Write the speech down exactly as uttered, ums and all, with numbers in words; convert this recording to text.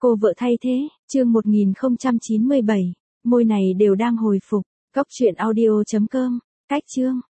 Cô vợ thay thế, chương một nghìn không trăm chín mươi bảy, môi này đều đang hồi phục. Cốc truyện audio chấm com, cách chương.